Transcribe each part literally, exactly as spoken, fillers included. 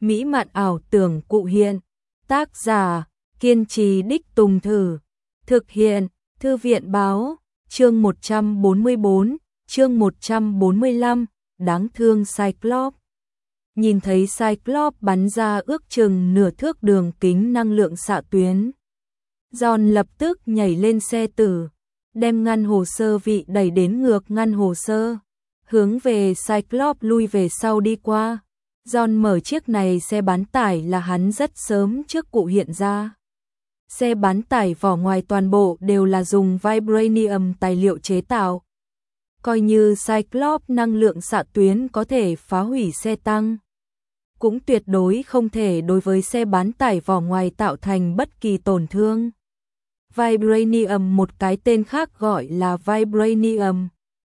mỹ mạn ảo tưởng cụ hiện. Tác giả, kiên trì đích tùng thử. Thực hiện, Thư viện báo, chương một trăm bốn mươi bốn, chương một trăm bốn mươi lăm, đáng thương Cyclops. Nhìn thấy Cyclops bắn ra ước chừng nửa thước đường kính năng lượng xạ tuyến. John lập tức nhảy lên xe tử, đem ngăn hồ sơ vị đẩy đến ngược ngăn hồ sơ, hướng về Cyclops lui về sau đi qua. John mở chiếc này xe bán tải là hắn rất sớm trước cụ hiện ra. Xe bán tải vỏ ngoài toàn bộ đều là dùng vibranium tài liệu chế tạo. Coi như Cyclops năng lượng xạ tuyến có thể phá hủy xe tăng, cũng tuyệt đối không thể đối với xe bán tải vỏ ngoài tạo thành bất kỳ tổn thương. Vibranium, một cái tên khác gọi là vibranium.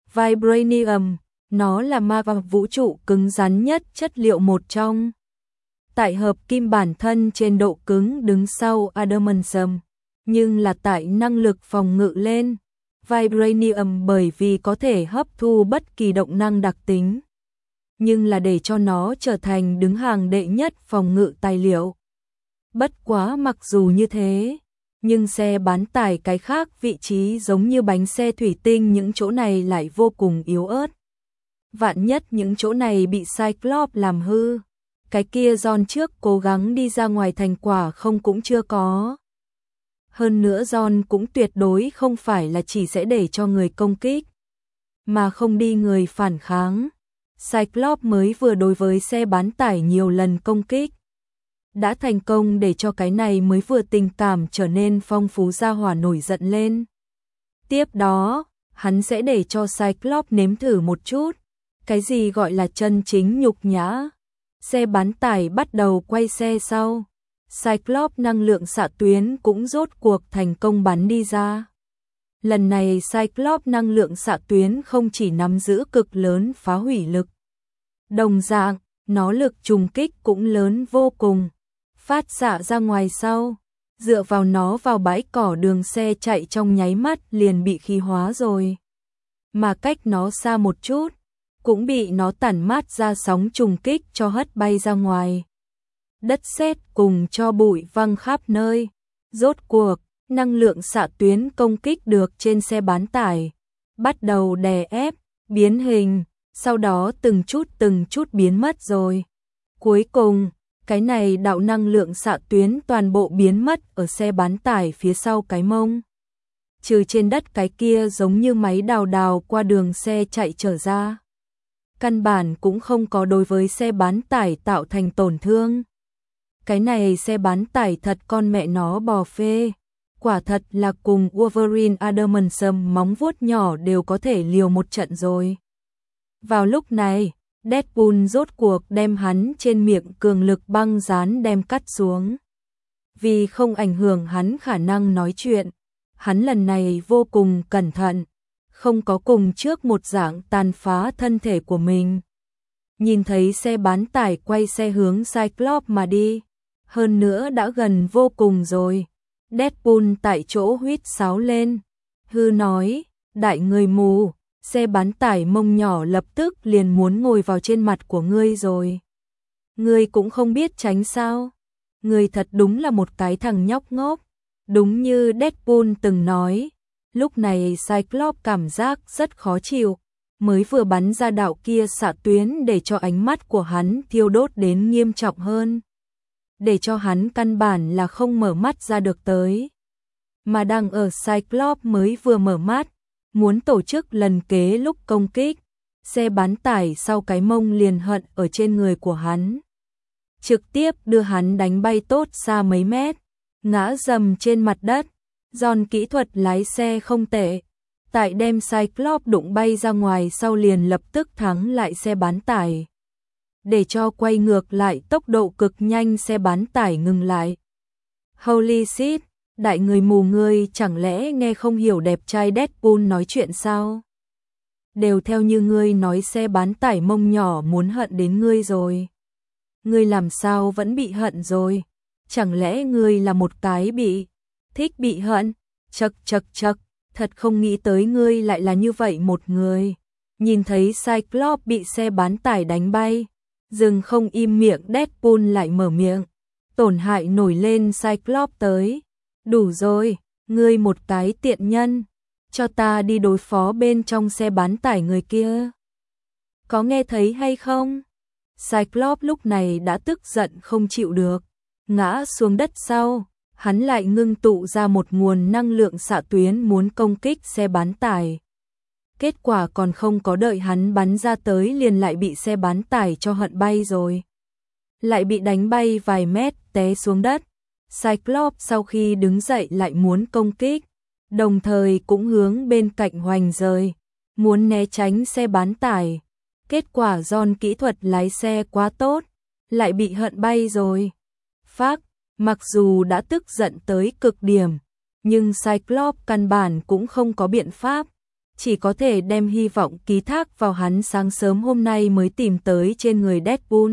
Vibranium, nó là ma và vũ trụ cứng rắn nhất chất liệu một trong. Tại hợp kim bản thân trên độ cứng đứng sau adamantium, nhưng là tại năng lực phòng ngự lên. Vibranium bởi vì có thể hấp thu bất kỳ động năng đặc tính, nhưng là để cho nó trở thành đứng hàng đệ nhất phòng ngự tài liệu. Bất quá mặc dù như thế, nhưng xe bán tải cái khác vị trí giống như bánh xe thủy tinh những chỗ này lại vô cùng yếu ớt. Vạn nhất những chỗ này bị Cyclops làm hư, cái kia John trước cố gắng đi ra ngoài thành quả không cũng chưa có. Hơn nữa John cũng tuyệt đối không phải là chỉ sẽ để cho người công kích, mà không đi người phản kháng. Cyclops mới vừa đối với xe bán tải nhiều lần công kích, đã thành công để cho cái này mới vừa tình cảm trở nên phong phú ra hỏa nổi giận lên. Tiếp đó, hắn sẽ để cho Cyclops nếm thử một chút, cái gì gọi là chân chính nhục nhã. Xe bán tải bắt đầu quay xe sau. Cyclops năng lượng xạ tuyến cũng rốt cuộc thành công bắn đi ra. Lần này Cyclops năng lượng xạ tuyến không chỉ nắm giữ cực lớn phá hủy lực, đồng dạng, nó lực trùng kích cũng lớn vô cùng. Phát xạ ra ngoài sau, dựa vào nó vào bãi cỏ đường xe chạy trong nháy mắt liền bị khí hóa rồi. Mà cách nó xa một chút, cũng bị nó tản mát ra sóng trùng kích cho hất bay ra ngoài. Đất sét cùng cho bụi văng khắp nơi. Rốt cuộc, năng lượng xạ tuyến công kích được trên xe bán tải, bắt đầu đè ép, biến hình, sau đó từng chút từng chút biến mất rồi. Cuối cùng, cái này đạo năng lượng xạ tuyến toàn bộ biến mất ở xe bán tải phía sau cái mông. Trừ trên đất cái kia giống như máy đào đào qua đường xe chạy trở ra. Căn bản cũng không có đối với xe bán tải tạo thành tổn thương. Cái này xe bán tải thật con mẹ nó bò phê. Quả thật là cùng Wolverine Adamantium móng vuốt nhỏ đều có thể liều một trận rồi. Vào lúc này, Deadpool rốt cuộc đem hắn trên miệng cường lực băng dán đem cắt xuống. Vì không ảnh hưởng hắn khả năng nói chuyện, hắn lần này vô cùng cẩn thận, không có cùng trước một dạng tàn phá thân thể của mình. Nhìn thấy xe bán tải quay xe hướng Cyclops mà đi, hơn nữa đã gần vô cùng rồi. Deadpool tại chỗ huýt sáo lên, hư nói, đại người mù, xe bán tải mông nhỏ lập tức liền muốn ngồi vào trên mặt của ngươi rồi. Ngươi cũng không biết tránh sao? Ngươi thật đúng là một cái thằng nhóc ngốc. Đúng như Deadpool từng nói, lúc này Cyclops cảm giác rất khó chịu, mới vừa bắn ra đạo kia xạ tuyến để cho ánh mắt của hắn thiêu đốt đến nghiêm trọng hơn, để cho hắn căn bản là không mở mắt ra được tới. Mà đang ở Cyclops mới vừa mở mắt, muốn tổ chức lần kế lúc công kích, xe bán tải sau cái mông liền hận ở trên người của hắn, trực tiếp đưa hắn đánh bay tốt xa mấy mét, ngã dầm trên mặt đất. John kỹ thuật lái xe không tệ, tại đem Cyclops đụng bay ra ngoài sau liền lập tức thắng lại xe bán tải, để cho quay ngược lại tốc độ cực nhanh xe bán tải ngừng lại. Holy shit, đại người mù ngươi chẳng lẽ nghe không hiểu đẹp trai Deadpool nói chuyện sao? Đều theo như ngươi nói xe bán tải mông nhỏ muốn hận đến ngươi rồi. Ngươi làm sao vẫn bị hận rồi? Chẳng lẽ ngươi là một cái bị thích bị hận? Chậc chậc chậc, thật không nghĩ tới ngươi lại là như vậy một người. Nhìn thấy Cyclops bị xe bán tải đánh bay, Dừng không im miệng, Deadpool lại mở miệng. Tổn hại nổi lên, Cyclops tới. Đủ rồi, ngươi một cái tiện nhân, cho ta đi đối phó bên trong xe bán tải người kia. Có nghe thấy hay không? Cyclops lúc này đã tức giận không chịu được, ngã xuống đất sau, hắn lại ngưng tụ ra một nguồn năng lượng xạ tuyến muốn công kích xe bán tải. Kết quả còn không có đợi hắn bắn ra tới liền lại bị xe bán tải cho hận bay rồi. Lại bị đánh bay vài mét, té xuống đất. Cyclops sau khi đứng dậy lại muốn công kích, đồng thời cũng hướng bên cạnh hoành rời, muốn né tránh xe bán tải. Kết quả John kỹ thuật lái xe quá tốt, lại bị hận bay rồi. Phác, mặc dù đã tức giận tới cực điểm, nhưng Cyclops căn bản cũng không có biện pháp, chỉ có thể đem hy vọng ký thác vào hắn sáng sớm hôm nay mới tìm tới trên người Deadpool.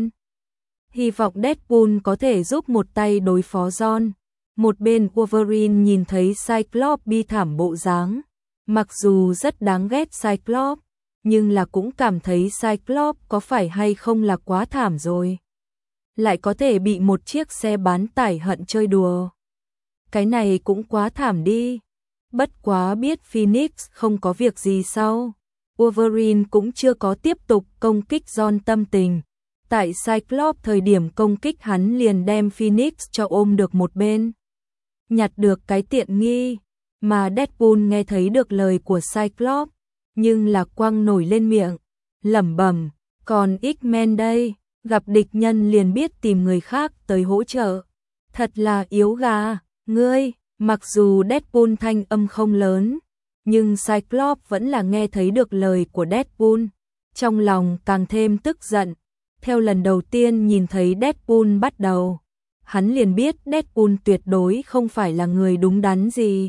Hy vọng Deadpool có thể giúp một tay đối phó John. Một bên Wolverine nhìn thấy Cyclops bi thảm bộ dáng, mặc dù rất đáng ghét Cyclops, nhưng là cũng cảm thấy Cyclops có phải hay không là quá thảm rồi. Lại có thể bị một chiếc xe bán tải hận chơi đùa. Cái này cũng quá thảm đi. Bất quá biết Phoenix không có việc gì sau, Wolverine cũng chưa có tiếp tục công kích John tâm tình. Tại Cyclops thời điểm công kích hắn liền đem Phoenix cho ôm được một bên, nhặt được cái tiện nghi, mà Deadpool nghe thấy được lời của Cyclops, nhưng là quăng nổi lên miệng, lẩm bẩm, còn X-Men đây, gặp địch nhân liền biết tìm người khác tới hỗ trợ, thật là yếu gà, ngươi. Mặc dù Deadpool thanh âm không lớn, nhưng Cyclops vẫn là nghe thấy được lời của Deadpool, trong lòng càng thêm tức giận. Theo lần đầu tiên nhìn thấy Deadpool bắt đầu, hắn liền biết Deadpool tuyệt đối không phải là người đúng đắn gì.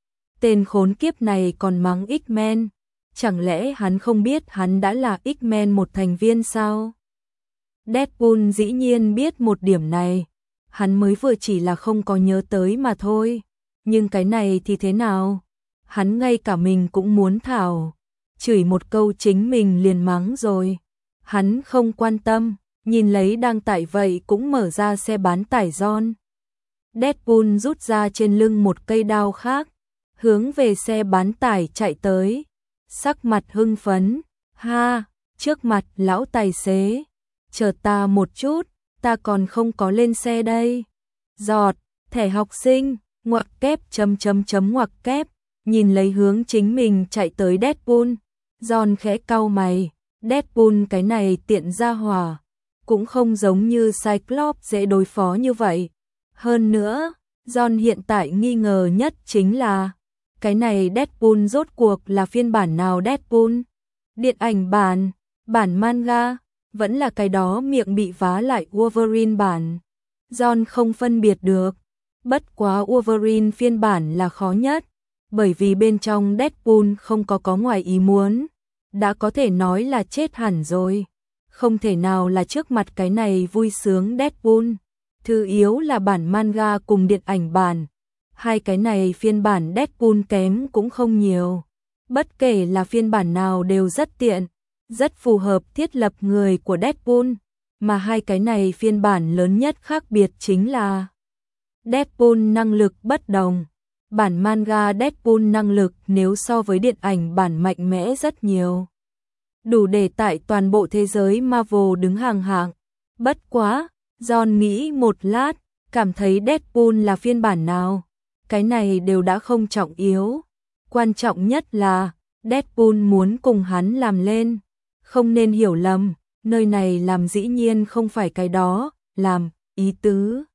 Tên khốn kiếp này còn mắng X-Men, chẳng lẽ hắn không biết hắn đã là X-Men một thành viên sao? Deadpool dĩ nhiên biết một điểm này, hắn mới vừa chỉ là không có nhớ tới mà thôi. Nhưng cái này thì thế nào? Hắn ngay cả mình cũng muốn thảo, chửi một câu chính mình liền mắng rồi. Hắn không quan tâm, nhìn lấy đang tải vậy cũng mở ra xe bán tải John. Deadpool rút ra trên lưng một cây đao khác, hướng về xe bán tải chạy tới. Sắc mặt hưng phấn, ha, trước mặt lão tài xế, chờ ta một chút, ta còn không có lên xe đây. Giọt, thẻ học sinh. Ngoặc kép chấm chấm chấm ngoặc kép, nhìn lấy hướng chính mình chạy tới Deadpool, John khẽ cau mày, Deadpool cái này tiện ra hỏa, cũng không giống như Cyclops dễ đối phó như vậy. Hơn nữa, John hiện tại nghi ngờ nhất chính là, cái này Deadpool rốt cuộc là phiên bản nào Deadpool? Điện ảnh bản, bản manga, vẫn là cái đó miệng bị vá lại Wolverine bản. John không phân biệt được. Bất quá Wolverine phiên bản là khó nhất, bởi vì bên trong Deadpool không có có ngoài ý muốn, đã có thể nói là chết hẳn rồi, không thể nào là trước mặt cái này vui sướng Deadpool. Thứ yếu là bản manga cùng điện ảnh bản, hai cái này phiên bản Deadpool kém cũng không nhiều, bất kể là phiên bản nào đều rất tiện, rất phù hợp thiết lập người của Deadpool, mà hai cái này phiên bản lớn nhất khác biệt chính là Deadpool năng lực bất đồng. Bản manga Deadpool năng lực nếu so với điện ảnh bản mạnh mẽ rất nhiều, đủ để tại toàn bộ thế giới Marvel đứng hàng hạng. Bất quá, John nghĩ một lát, cảm thấy Deadpool là phiên bản nào, cái này đều đã không trọng yếu. Quan trọng nhất là, Deadpool muốn cùng hắn làm lên, không nên hiểu lầm, nơi này làm dĩ nhiên không phải cái đó, làm, ý tứ,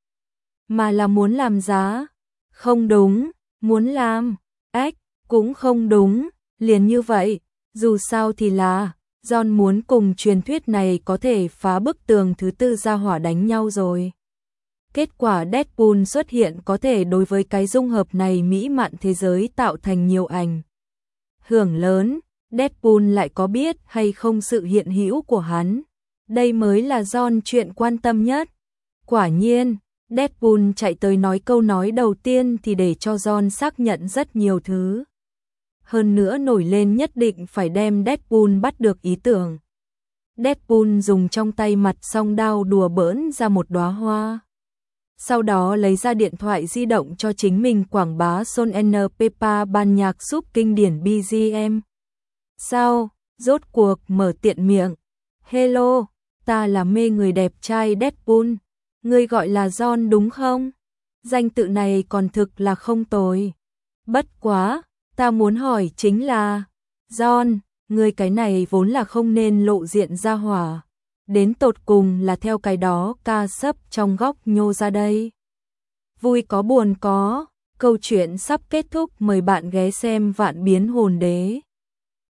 mà là muốn làm giá. Không đúng, muốn làm, ách, cũng không đúng, liền như vậy, dù sao thì là, John muốn cùng truyền thuyết này có thể phá bức tường thứ tư ra hỏa đánh nhau rồi. Kết quả Deadpool xuất hiện có thể đối với cái dung hợp này mỹ mạn thế giới tạo thành nhiều ảnh hưởng lớn, Deadpool lại có biết hay không sự hiện hữu của hắn. Đây mới là John chuyện quan tâm nhất. Quả nhiên, Deadpool chạy tới nói câu nói đầu tiên thì để cho John xác nhận rất nhiều thứ. Hơn nữa nổi lên nhất định phải đem Deadpool bắt được ý tưởng. Deadpool dùng trong tay mặt song đao đùa bỡn ra một đóa hoa. Sau đó lấy ra điện thoại di động cho chính mình quảng bá Son and Peppa ban nhạc giúp kinh điển bê giê em. Sau, rốt cuộc mở tiện miệng. Hello, ta là mê người đẹp trai Deadpool. Ngươi gọi là John đúng không? Danh tự này còn thực là không tồi. Bất quá, ta muốn hỏi chính là, John, ngươi cái này vốn là không nên lộ diện ra hỏa. Đến tột cùng là theo cái đó ca sấp trong góc nhô ra đây. Vui có buồn có, câu chuyện sắp kết thúc, mời bạn ghé xem Vạn Biến Hồn Đế.